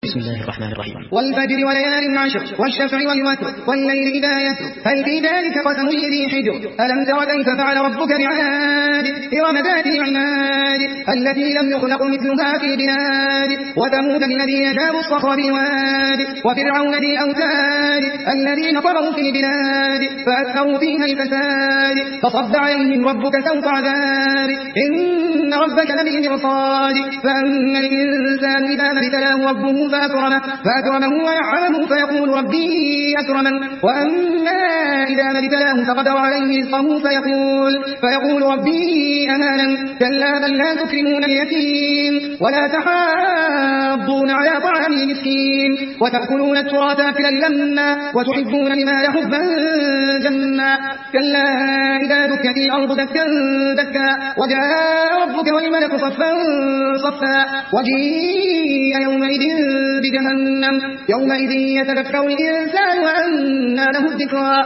بسم الله الرحمن الرحيم. والفجر وليال عشر والشفع والوتر والليل إذا يسر هل في ذلك قسم لذي حجر ألم تر كيف فعل ربك بعاد إرم ذات العماد التي لم يخلق مثلها في البلاد وثمود الذين جابوا الصخر بالواد وفرعون ذي الأوتاد الذين طغوا في البلاد فأكثروا فيها الفساد فصب عليهم ربك سوط عذاب إن ربك لبالمرصاد فأما الإنسان إذا ما ابتلاه ربه فأكرمه ونعمه فيقول ربي أكرمن وأما إذا ما ابتلاه فقدر عليه رزقه فيقول ربي أهانن كلا بل لا تكرمون اليتيم ولا تحاضون على طعام المسكين وتأكلون التراث أكلا لما وتحبون المال حبا جما كلا إذا دكت الأرض دكا دكا وجاء ربك والملك صفا صفا وجيء يومئذ بجهنم يومئذ يتذكر الإنسان وأنى له الذكرى